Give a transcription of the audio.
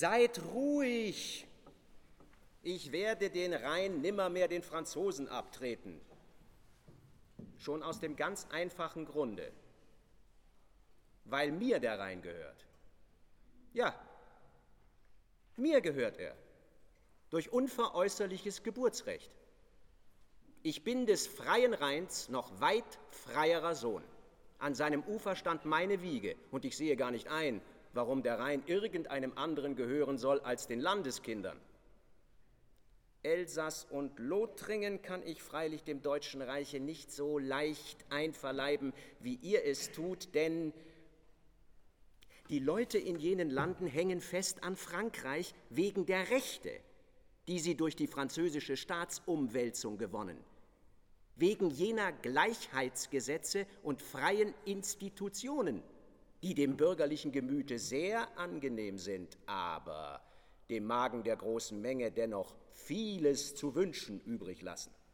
Seid ruhig! Ich werde den Rhein nimmermehr den Franzosen abtreten. Schon aus dem ganz einfachen Grunde, weil mir der Rhein gehört. Ja, mir gehört er, durch unveräußerliches Geburtsrecht. Ich bin des freien Rheins noch weit freierer Sohn. An seinem Ufer stand meine Wiege, und ich sehe gar nicht ein, warum der Rhein irgendeinem anderen gehören soll als den Landeskindern. Elsass und Lothringen kann ich freilich dem Deutschen Reiche nicht so leicht einverleiben, wie ihr es tut, denn die Leute in jenen Landen hängen fest an Frankreich wegen der Rechte, die sie durch die französische Staatsumwälzung gewonnen, wegen jener Gleichheitsgesetze und freien Institutionen, die dem bürgerlichen Gemüte sehr angenehm sind, aber dem Magen der großen Menge dennoch vieles zu wünschen übrig lassen.